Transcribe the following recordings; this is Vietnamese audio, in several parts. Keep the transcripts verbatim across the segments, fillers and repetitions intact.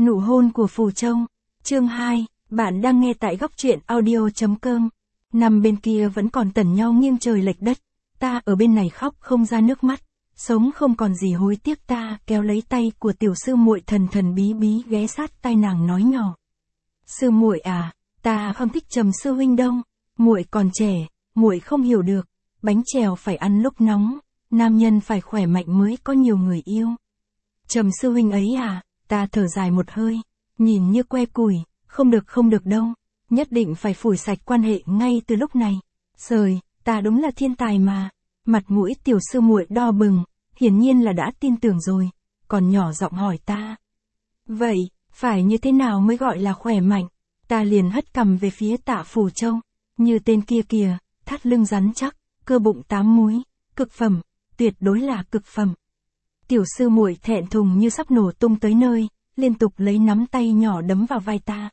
Nụ hôn của Phù Châu. Chương hai, bạn đang nghe tại góc truyện audio chấm com. Nằm bên kia vẫn còn tẩn nhau nghiêng trời lệch đất. Ta ở bên này khóc không ra nước mắt. Sống không còn gì hối tiếc, ta kéo lấy tay của tiểu sư muội thần thần bí bí ghé sát tai nàng nói nhỏ. Sư muội à, ta không thích Trầm sư huynh đâu. Muội còn trẻ, muội không hiểu được. Bánh chèo phải ăn lúc nóng, nam nhân phải khỏe mạnh mới có nhiều người yêu. Trầm sư huynh ấy à, ta thở dài một hơi, nhìn như que củi, không được không được đâu, nhất định phải phủi sạch quan hệ ngay từ lúc này. Sời, ta đúng là thiên tài mà. Mặt mũi tiểu sư muội đỏ bừng, hiển nhiên là đã tin tưởng rồi, còn nhỏ giọng hỏi ta. Vậy, phải như thế nào mới gọi là khỏe mạnh? Ta liền hất cằm về phía Tạ Phù Châu, như tên kia kìa, thắt lưng rắn chắc, cơ bụng tám múi, cực phẩm, tuyệt đối là cực phẩm. Tiểu sư muội thẹn thùng như sắp nổ tung tới nơi, liên tục lấy nắm tay nhỏ đấm vào vai ta.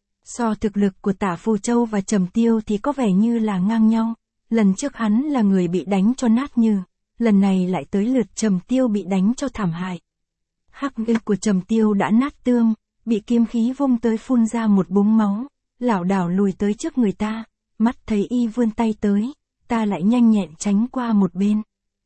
So thực lực của Tạ Phù Châu và Trầm Tiêu thì có vẻ như là ngang nhau, lần trước hắn là người bị đánh cho nát như, lần này lại tới lượt Trầm Tiêu bị đánh cho thảm hại. Hắc ngực của Trầm Tiêu đã nát tương, bị kiếm khí vung tới phun ra một búng máu, lảo đảo lùi tới trước người ta, mắt thấy y vươn tay tới, ta lại nhanh nhẹn tránh qua một bên.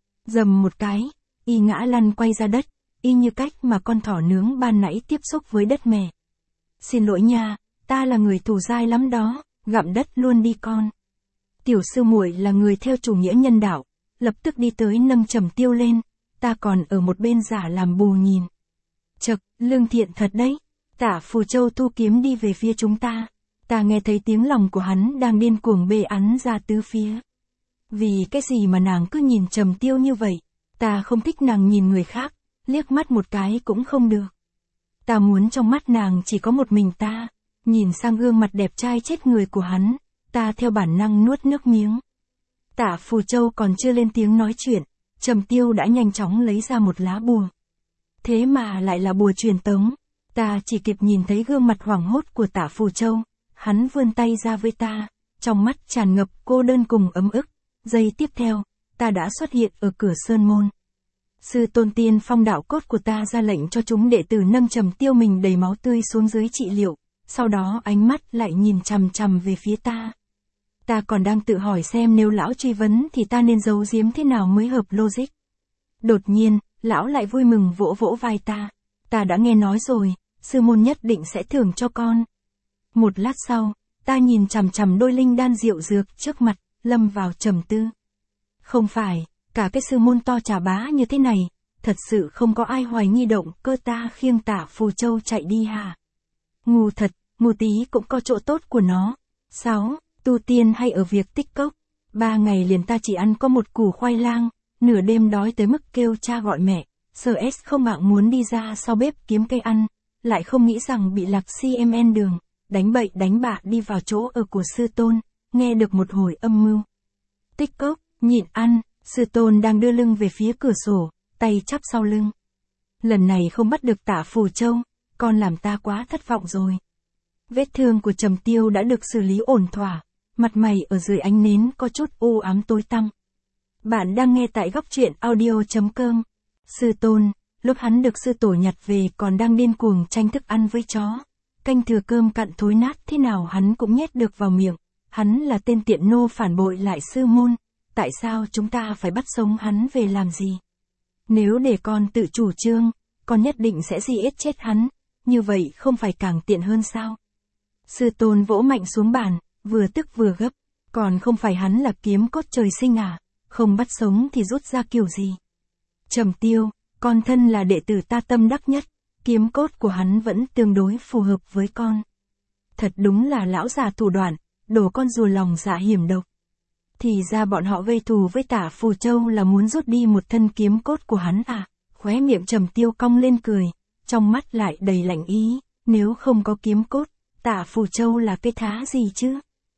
Dầm một cái, y ngã lăn quay ra đất, y như cách mà con thỏ nướng ban nãy tiếp xúc với đất mẹ. Xin lỗi nha, ta là người thù dai lắm đó, gặm đất luôn đi con. Tiểu sư muội là người theo chủ nghĩa nhân đạo, lập tức đi tới nâng Trầm Tiêu lên, ta còn ở một bên giả làm bù nhìn. Chậc, lương thiện thật đấy. Tạ Phù Châu thu kiếm đi về phía chúng ta, ta nghe thấy tiếng lòng của hắn đang điên cuồng bê ắn ra tứ phía. Vì cái gì mà nàng cứ nhìn Trầm Tiêu như vậy? Ta không thích nàng nhìn người khác, liếc mắt một cái cũng không được. Ta muốn trong mắt nàng chỉ có một mình ta. Nhìn sang gương mặt đẹp trai chết người của hắn, ta theo bản năng nuốt nước miếng. Tạ Phù Châu còn chưa lên tiếng nói chuyện, Trầm Tiêu đã nhanh chóng lấy ra một lá bùa. Thế mà lại là bùa truyền tống. Ta chỉ kịp nhìn thấy gương mặt hoảng hốt của Tạ Phù Châu, hắn vươn tay ra với ta, trong mắt tràn ngập cô đơn cùng ấm ức. Giây tiếp theo, ta đã xuất hiện ở cửa sơn môn. Sư tôn tiên phong đạo cốt của ta ra lệnh cho chúng đệ tử nâng Trầm Tiêu mình đầy máu tươi xuống dưới trị liệu, sau đó ánh mắt lại nhìn chằm chằm về phía ta. Ta còn đang tự hỏi xem nếu lão truy vấn thì ta nên giấu giếm thế nào mới hợp logic. Đột nhiên, lão lại vui mừng vỗ vỗ vai ta. Ta đã nghe nói rồi, sư môn nhất định sẽ thưởng cho con. Một lát sau, ta nhìn chằm chằm đôi linh đan diệu dược trước mặt, lâm vào trầm tư. Không phải, cả cái sư môn to trà bá như thế này, thật sự không có ai hoài nghi động cơ ta khiêng Tạ Phù Châu chạy đi hả? Ngu thật, ngu tí cũng có chỗ tốt của nó. Sáu, tu tiên hay ở việc tích cốc. Ba ngày liền ta chỉ ăn có một củ khoai lang, nửa đêm đói tới mức kêu cha gọi mẹ. Sơ S không mạng muốn đi ra sau bếp kiếm cây ăn, lại không nghĩ rằng bị lạc xê em en đường, đánh bậy đánh bạ đi vào chỗ ở của sư tôn, nghe được một hồi âm mưu. Tích cốc, nhịn ăn, sư tôn đang đưa lưng về phía cửa sổ, tay chắp sau lưng. Lần này không bắt được Tạ Phù Châu, con làm ta quá thất vọng rồi. Vết thương của Trầm Tiêu đã được xử lý ổn thỏa, mặt mày ở dưới ánh nến có chút u ám tối tăm. Bạn đang nghe tại góc truyện audio chấm com. Sư tôn, lúc hắn được sư tổ nhặt về còn đang điên cuồng tranh thức ăn với chó. Canh thừa cơm cặn thối nát thế nào hắn cũng nhét được vào miệng. Hắn là tên tiện nô phản bội lại sư môn. Tại sao chúng ta phải bắt sống hắn về làm gì? Nếu để con tự chủ trương, con nhất định sẽ giết chết hắn. Như vậy không phải càng tiện hơn sao? Sư tôn vỗ mạnh xuống bàn, vừa tức vừa gấp. Còn không phải hắn là kiếm cốt trời sinh à? Không bắt sống thì rút ra kiểu gì? Trầm Tiêu, con thân là đệ tử ta tâm đắc nhất, kiếm cốt của hắn vẫn tương đối phù hợp với con. Thật đúng là lão già thủ đoạn, đổ con rùa lòng dạ hiểm độc. Thì ra bọn họ gây thù với Tạ Phù Châu là muốn rút đi một thân kiếm cốt của hắn à? Khóe miệng Trầm Tiêu cong lên cười, trong mắt lại đầy lạnh ý, nếu không có kiếm cốt, Tạ Phù Châu là cái thá gì chứ?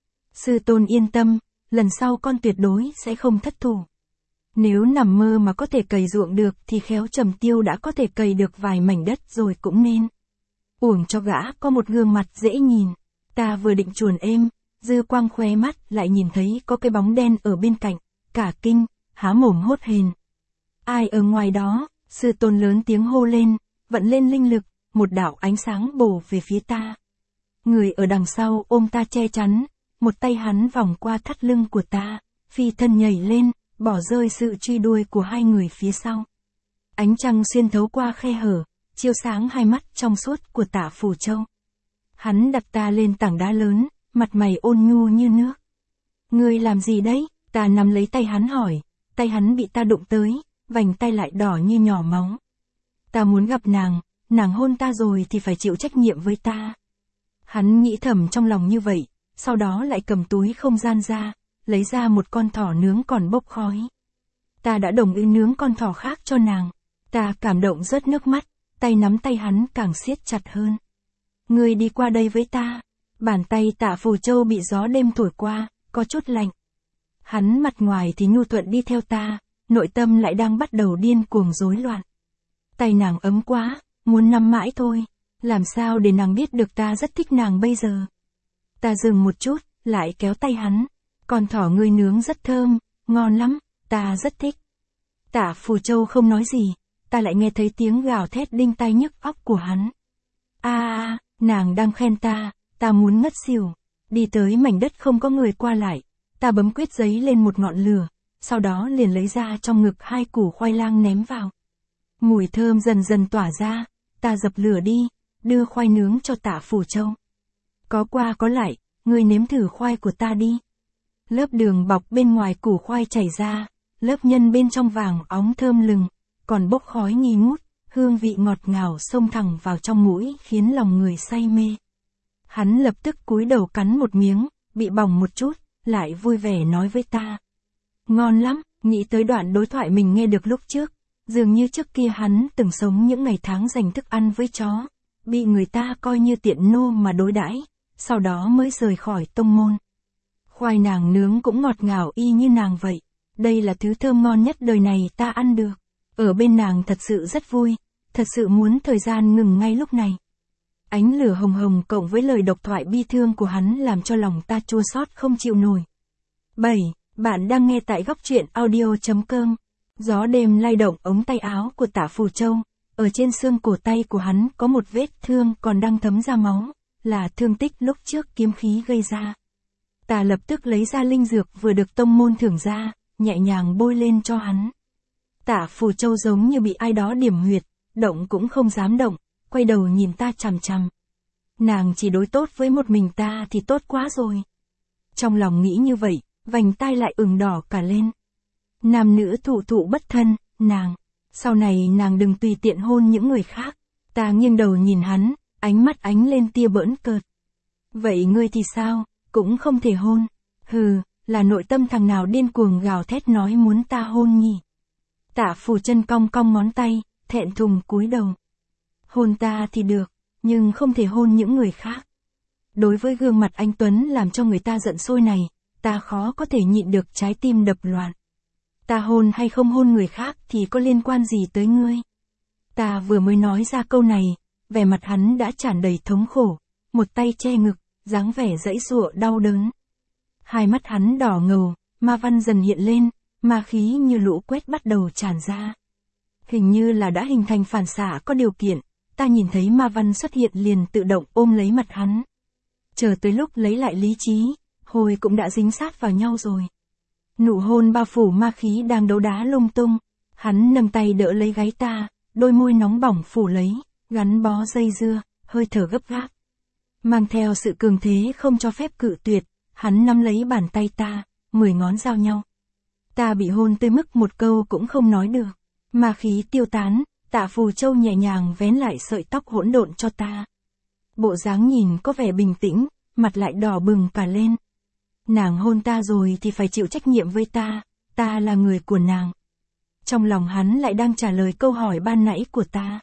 Sư tôn yên tâm, lần sau con tuyệt đối sẽ không thất thủ. Nếu nằm mơ mà có thể cày ruộng được thì khéo Trầm Tiêu đã có thể cày được vài mảnh đất rồi cũng nên. Uổng cho gã có một gương mặt dễ nhìn. Ta vừa định chuồn êm, dư quang khóe mắt lại nhìn thấy có cái bóng đen ở bên cạnh, cả kinh, há mồm hốt hền. Ai ở ngoài đó? Sư tôn lớn tiếng hô lên, vận lên linh lực, một đạo ánh sáng bổ về phía ta. Người ở đằng sau ôm ta che chắn, một tay hắn vòng qua thắt lưng của ta, phi thân nhảy lên, bỏ rơi sự truy đuôi của hai người phía sau. Ánh trăng xuyên thấu qua khe hở, chiếu sáng hai mắt trong suốt của Tạ Phù Châu. Hắn đặt ta lên tảng đá lớn, mặt mày ôn nhu như nước. Ngươi làm gì đấy? Ta nắm lấy tay hắn hỏi, tay hắn bị ta đụng tới, vành tay lại đỏ như nhỏ máu. Ta muốn gặp nàng, nàng hôn ta rồi thì phải chịu trách nhiệm với ta. Hắn nghĩ thầm trong lòng như vậy, sau đó lại cầm túi không gian ra, lấy ra một con thỏ nướng còn bốc khói. Ta đã đồng ý nướng con thỏ khác cho nàng. Ta cảm động rớt nước mắt, tay nắm tay hắn càng siết chặt hơn. Ngươi đi qua đây với ta. Bàn tay Tạ Phù Châu bị gió đêm thổi qua, có chút lạnh. Hắn mặt ngoài thì nhu thuận đi theo ta, nội tâm lại đang bắt đầu điên cuồng rối loạn. Tay nàng ấm quá, muốn nắm mãi thôi. Làm sao để nàng biết được ta rất thích nàng bây giờ? Ta dừng một chút, lại kéo tay hắn. Con thỏ ngươi nướng rất thơm, ngon lắm, ta rất thích. Tạ Phù Châu không nói gì, ta lại nghe thấy tiếng gào thét đinh tai nhức óc của hắn. A a, nàng đang khen ta, ta muốn ngất xỉu. Đi tới mảnh đất không có người qua lại, ta bấm quyết giấy lên một ngọn lửa, sau đó liền lấy ra trong ngực hai củ khoai lang ném vào. Mùi thơm dần dần tỏa ra, ta dập lửa đi, đưa khoai nướng cho Tạ Phù Châu. Có qua có lại, ngươi nếm thử khoai của ta đi. Lớp đường bọc bên ngoài củ khoai chảy ra, lớp nhân bên trong vàng óng thơm lừng, còn bốc khói nghi ngút, hương vị ngọt ngào xông thẳng vào trong mũi khiến lòng người say mê. Hắn lập tức cúi đầu cắn một miếng, bị bỏng một chút, lại vui vẻ nói với ta. Ngon lắm, nghĩ tới đoạn đối thoại mình nghe được lúc trước, dường như trước kia hắn từng sống những ngày tháng dành thức ăn với chó, bị người ta coi như tiện nô mà đối đãi, sau đó mới rời khỏi tông môn. Khoai nàng nướng cũng ngọt ngào y như nàng vậy, đây là thứ thơm ngon nhất đời này ta ăn được. Ở bên nàng thật sự rất vui, thật sự muốn thời gian ngừng ngay lúc này. Ánh lửa hồng hồng cộng với lời độc thoại bi thương của hắn làm cho lòng ta chua xót không chịu nổi. bảy. Bạn đang nghe tại góc truyện audio chấm com. Gió đêm lay động ống tay áo của Tạ Phù Châu, ở trên xương cổ tay của hắn có một vết thương còn đang thấm ra máu, là thương tích lúc trước kiếm khí gây ra. Ta lập tức lấy ra linh dược vừa được tông môn thưởng ra, nhẹ nhàng bôi lên cho hắn. Tạ Phù Châu giống như bị ai đó điểm huyệt, động cũng không dám động, quay đầu nhìn ta chằm chằm. Nàng chỉ đối tốt với một mình ta thì tốt quá rồi. Trong lòng nghĩ như vậy, vành tai lại ửng đỏ cả lên. Nam nữ thụ thụ bất thân, nàng. Sau này nàng đừng tùy tiện hôn những người khác. Ta nghiêng đầu nhìn hắn, ánh mắt ánh lên tia bỡn cợt. Vậy ngươi thì sao, cũng không thể hôn. Hừ, là nội tâm thằng nào điên cuồng gào thét nói muốn ta hôn nhỉ. Tạ Phù chân cong cong ngón tay, thẹn thùng cúi đầu. Hôn ta thì được, nhưng không thể hôn những người khác. Đối với gương mặt anh Tuấn làm cho người ta giận sôi này, ta khó có thể nhịn được trái tim đập loạn. Ta hôn hay không hôn người khác thì có liên quan gì tới ngươi? Ta vừa mới nói ra câu này, vẻ mặt hắn đã tràn đầy thống khổ, một tay che ngực, dáng vẻ giãy giụa đau đớn. Hai mắt hắn đỏ ngầu, ma văn dần hiện lên, ma khí như lũ quét bắt đầu tràn ra. Hình như là đã hình thành phản xạ có điều kiện, ta nhìn thấy ma văn xuất hiện liền tự động ôm lấy mặt hắn. Chờ tới lúc lấy lại lý trí, hồi cũng đã dính sát vào nhau rồi. Nụ hôn bao phủ ma khí đang đấu đá lung tung, hắn nâng tay đỡ lấy gáy ta, đôi môi nóng bỏng phủ lấy, gắn bó dây dưa, hơi thở gấp gáp. Mang theo sự cường thế không cho phép cự tuyệt, hắn nắm lấy bàn tay ta, mười ngón giao nhau. Ta bị hôn tới mức một câu cũng không nói được. Ma khí tiêu tán, Tạ Phù Châu nhẹ nhàng vén lại sợi tóc hỗn độn cho ta. Bộ dáng nhìn có vẻ bình tĩnh, mặt lại đỏ bừng cả lên. Nàng hôn ta rồi thì phải chịu trách nhiệm với ta, ta là người của nàng. Trong lòng hắn lại đang trả lời câu hỏi ban nãy của ta.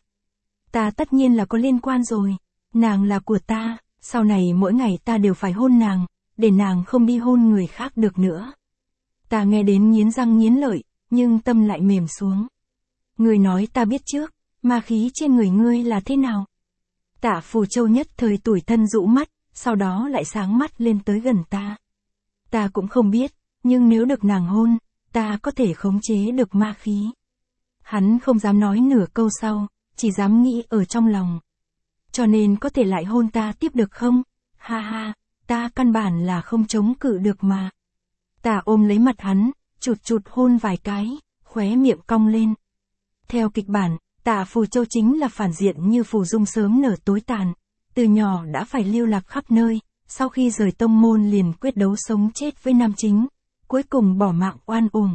Ta tất nhiên là có liên quan rồi, nàng là của ta, sau này mỗi ngày ta đều phải hôn nàng, để nàng không đi hôn người khác được nữa. Ta nghe đến nghiến răng nghiến lợi, nhưng tâm lại mềm xuống. Ngươi nói ta biết trước, ma khí trên người ngươi là thế nào? Tạ Phù Châu nhất thời tủi thân rũ mắt, sau đó lại sáng mắt lên tới gần ta. Ta cũng không biết, nhưng nếu được nàng hôn, ta có thể khống chế được ma khí. Hắn không dám nói nửa câu sau, chỉ dám nghĩ ở trong lòng. cho nên có thể lại hôn ta tiếp được không? Ha ha, ta căn bản là không chống cự được mà. Ta ôm lấy mặt hắn, chụt chụt hôn vài cái, khóe miệng cong lên. Theo kịch bản, Tạ Phù Châu chính là phản diện như Phù Dung sớm nở tối tàn, từ nhỏ đã phải lưu lạc khắp nơi, sau khi rời tông môn liền quyết đấu sống chết với nam chính, cuối cùng bỏ mạng oan uổng.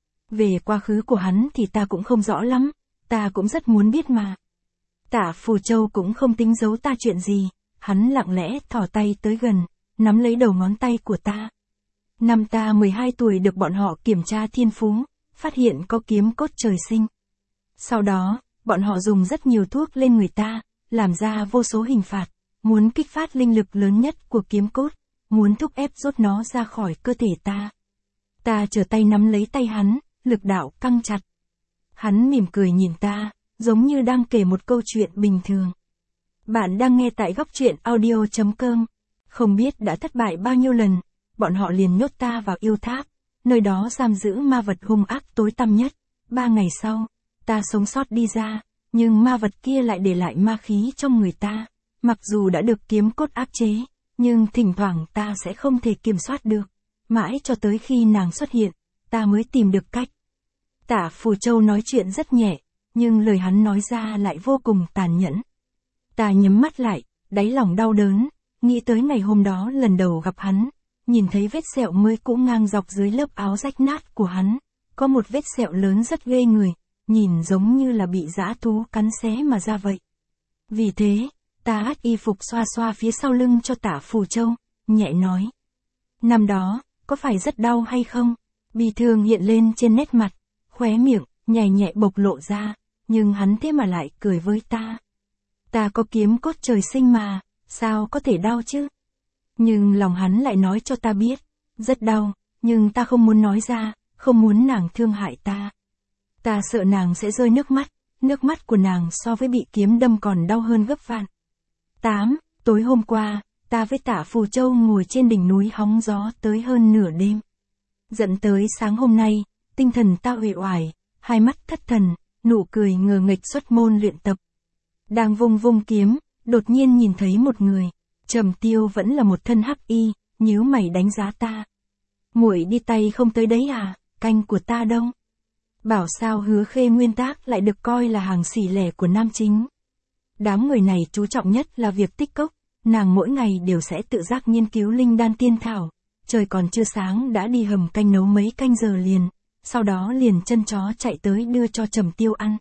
Về quá khứ của hắn thì ta cũng không rõ lắm, ta cũng rất muốn biết mà. Tạ Phù Châu cũng không tính giấu ta chuyện gì, hắn lặng lẽ thò tay tới gần, nắm lấy đầu ngón tay của ta. Năm ta mười hai tuổi được bọn họ kiểm tra thiên phú, phát hiện có kiếm cốt trời sinh. Sau đó, bọn họ dùng rất nhiều thuốc lên người ta, làm ra vô số hình phạt, muốn kích phát linh lực lớn nhất của kiếm cốt, muốn thúc ép rút nó ra khỏi cơ thể ta. Ta trở tay nắm lấy tay hắn, lực đạo căng chặt. Hắn mỉm cười nhìn ta, giống như đang kể một câu chuyện bình thường. Bạn đang nghe tại góc truyện audio chấm com. Không biết đã thất bại bao nhiêu lần, bọn họ liền nhốt ta vào yêu tháp, nơi đó giam giữ ma vật hung ác tối tăm nhất. Ba ngày sau, ta sống sót đi ra, nhưng ma vật kia lại để lại ma khí trong người ta. Mặc dù đã được kiếm cốt áp chế, nhưng thỉnh thoảng ta sẽ không thể kiểm soát được. Mãi cho tới khi nàng xuất hiện, ta mới tìm được cách. Tạ Phù Châu nói chuyện rất nhẹ, nhưng lời hắn nói ra lại vô cùng tàn nhẫn. Ta nhắm mắt lại, đáy lòng đau đớn, nghĩ tới ngày hôm đó lần đầu gặp hắn, nhìn thấy vết sẹo mới cũ ngang dọc dưới lớp áo rách nát của hắn, có một vết sẹo lớn rất ghê người, nhìn giống như là bị dã thú cắn xé mà ra vậy. Vì thế, ta hất y phục xoa xoa phía sau lưng cho Tạ Phù Châu, nhẹ nói. Năm đó, có phải rất đau hay không? Bi thương hiện lên trên nét mặt, khóe miệng, nhẹ nhẹ bộc lộ ra, nhưng hắn thế mà lại cười với ta. Ta có kiếm cốt trời sinh mà, sao có thể đau chứ? Nhưng lòng hắn lại nói cho ta biết, rất đau, nhưng ta không muốn nói ra, không muốn nàng thương hại ta. Ta sợ nàng sẽ rơi nước mắt, nước mắt của nàng so với bị kiếm đâm còn đau hơn gấp vạn. tám. Tối hôm qua, ta với Tạ Phù Châu ngồi trên đỉnh núi hóng gió tới hơn nửa đêm. Dẫn tới sáng hôm nay, tinh thần ta uể oải, hai mắt thất thần, nụ cười ngờ nghệch xuất môn luyện tập. Đang vung vung kiếm, đột nhiên nhìn thấy một người, Trầm Tiêu vẫn là một thân hắc y, nhíu mày đánh giá ta. Muội đi tay không tới đấy à, canh của ta đâu? Bảo sao Hứa Khê nguyên tác lại được coi là hàng xỉ lẻ của nam chính. Đám người này chú trọng nhất là việc tích cốc, nàng mỗi ngày đều sẽ tự giác nghiên cứu linh đan tiên thảo, trời còn chưa sáng đã đi hầm canh nấu mấy canh giờ liền, sau đó liền chân chó chạy tới đưa cho Trầm Tiêu ăn.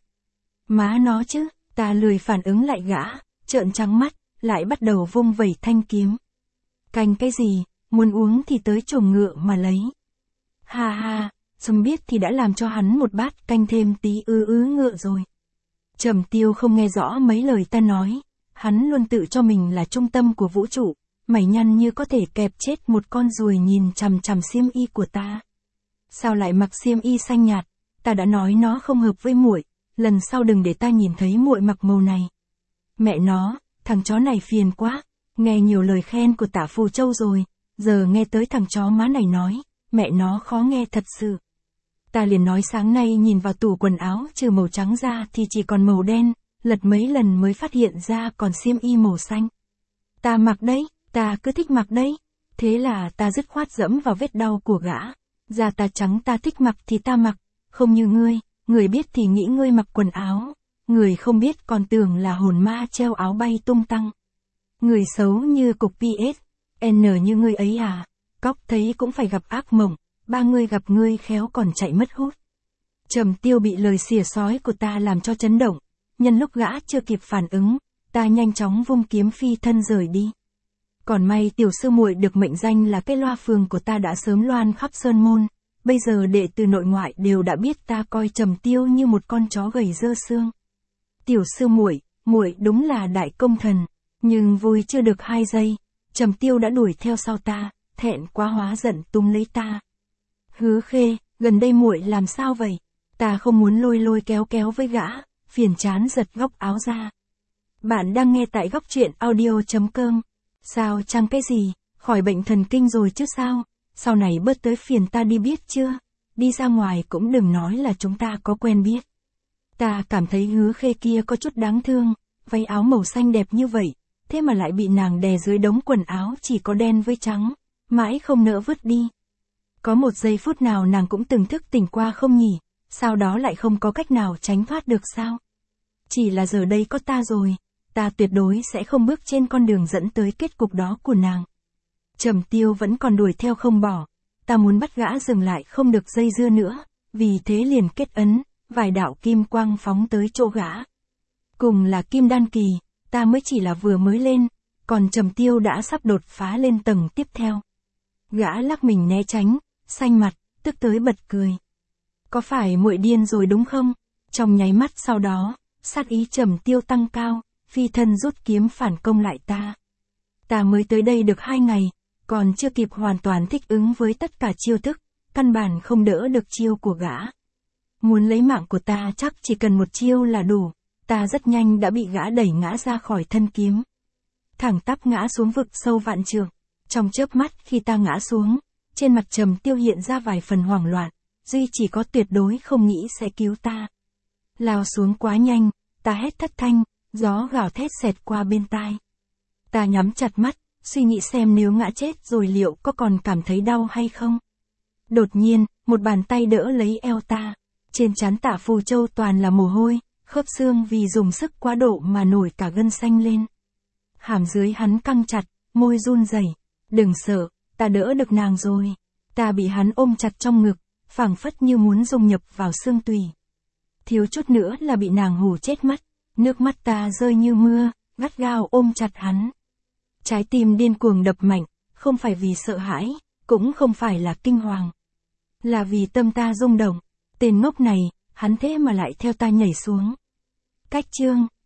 Má nó chứ, ta lười phản ứng lại gã, trợn trắng mắt, lại bắt đầu vung vẩy thanh kiếm. Canh cái gì, muốn uống thì tới chuồng ngựa mà lấy. Ha ha, Sâm biết thì đã làm cho hắn một bát canh thêm tí ư ứ ngựa rồi. Trầm Tiêu không nghe rõ mấy lời ta nói, hắn luôn tự cho mình là trung tâm của vũ trụ, mày nhăn như có thể kẹp chết một con ruồi nhìn chằm chằm xiêm y của ta. Sao lại mặc xiêm y xanh nhạt, ta đã nói nó không hợp với muội, lần sau đừng để ta nhìn thấy muội mặc màu này. Mẹ nó, thằng chó này phiền quá, nghe nhiều lời khen của Tạ Phù Châu rồi, giờ nghe tới thằng chó má này nói, mẹ nó khó nghe thật sự. Ta liền nói sáng nay nhìn vào tủ quần áo trừ màu trắng ra thì chỉ còn màu đen, lật mấy lần mới phát hiện ra còn xiêm y màu xanh. Ta mặc đấy, ta cứ thích mặc đấy. Thế là ta dứt khoát dẫm vào vết đau của gã. Da ta trắng ta thích mặc thì ta mặc, không như ngươi, người biết thì nghĩ ngươi mặc quần áo, người không biết còn tưởng là hồn ma treo áo bay tung tăng. Người xấu như cục pê ét, en như ngươi ấy à, cóc thấy cũng phải gặp ác mộng, ba người gặp ngươi khéo còn chạy mất hút. Trầm Tiêu bị lời xỉa xói của ta làm cho chấn động, nhân lúc gã chưa kịp phản ứng, ta nhanh chóng vung kiếm phi thân rời đi. Còn may tiểu sư muội được mệnh danh là cái loa phường của ta đã sớm loan khắp sơn môn, bây giờ đệ tử nội ngoại đều đã biết ta coi Trầm Tiêu như một con chó gầy dơ xương. Tiểu sư muội, muội đúng là đại công thần, nhưng vui chưa được hai giây, Trầm Tiêu đã đuổi theo sau ta, thẹn quá hóa giận túm lấy ta. Hứa Khê, gần đây muội làm sao vậy? Ta không muốn lôi lôi kéo kéo với gã, phiền chán giật góc áo ra. Bạn đang nghe tại góc truyện audio chấm com. Sao chăng cái gì, khỏi bệnh thần kinh rồi chứ sao? Sau này bớt tới phiền ta đi biết chưa? Đi ra ngoài cũng đừng nói là chúng ta có quen biết. Ta cảm thấy Hứa Khê kia có chút đáng thương, váy áo màu xanh đẹp như vậy, thế mà lại bị nàng đè dưới đống quần áo chỉ có đen với trắng, mãi không nỡ vứt đi. Có một giây phút nào nàng cũng từng thức tỉnh qua không nhỉ, sau đó lại không có cách nào tránh thoát được sao? Chỉ là giờ đây có ta rồi, ta tuyệt đối sẽ không bước trên con đường dẫn tới kết cục đó của nàng. Trầm Tiêu vẫn còn đuổi theo không bỏ, ta muốn bắt gã dừng lại không được dây dưa nữa, vì thế liền kết ấn, vài đạo kim quang phóng tới chỗ gã. Cùng là kim đan kỳ, ta mới chỉ là vừa mới lên, còn Trầm Tiêu đã sắp đột phá lên tầng tiếp theo. Gã lắc mình né tránh, xanh mặt, tức tới bật cười. Có phải muội điên rồi đúng không? Trong nháy mắt sau đó, sát ý Trầm Tiêu tăng cao, phi thân rút kiếm phản công lại ta. Ta mới tới đây được hai ngày, còn chưa kịp hoàn toàn thích ứng với tất cả chiêu thức, căn bản không đỡ được chiêu của gã. Muốn lấy mạng của ta chắc chỉ cần một chiêu là đủ, ta rất nhanh đã bị gã đẩy ngã ra khỏi thân kiếm. Thẳng tắp ngã xuống vực sâu vạn trượng. Trong chớp mắt khi ta ngã xuống, trên mặt Trầm Tiêu hiện ra vài phần hoảng loạn, duy chỉ có tuyệt đối không nghĩ sẽ cứu ta. Lao xuống quá nhanh, ta hét thất thanh, gió gào thét xẹt qua bên tai. Ta nhắm chặt mắt, suy nghĩ xem nếu ngã chết rồi liệu có còn cảm thấy đau hay không. Đột nhiên, một bàn tay đỡ lấy eo ta. Trên trán Tạ Phù Châu toàn là mồ hôi, khớp xương vì dùng sức quá độ mà nổi cả gân xanh lên. Hàm dưới hắn căng chặt, môi run rẩy. Đừng sợ, ta đỡ được nàng rồi. Ta bị hắn ôm chặt trong ngực, phảng phất như muốn dung nhập vào xương tủy. Thiếu chút nữa là bị nàng hù chết mất, nước mắt ta rơi như mưa, gắt gao ôm chặt hắn. Trái tim điên cuồng đập mạnh, không phải vì sợ hãi, cũng không phải là kinh hoàng. Là vì tâm ta rung động, tên ngốc này, hắn thế mà lại theo ta nhảy xuống. Cách chương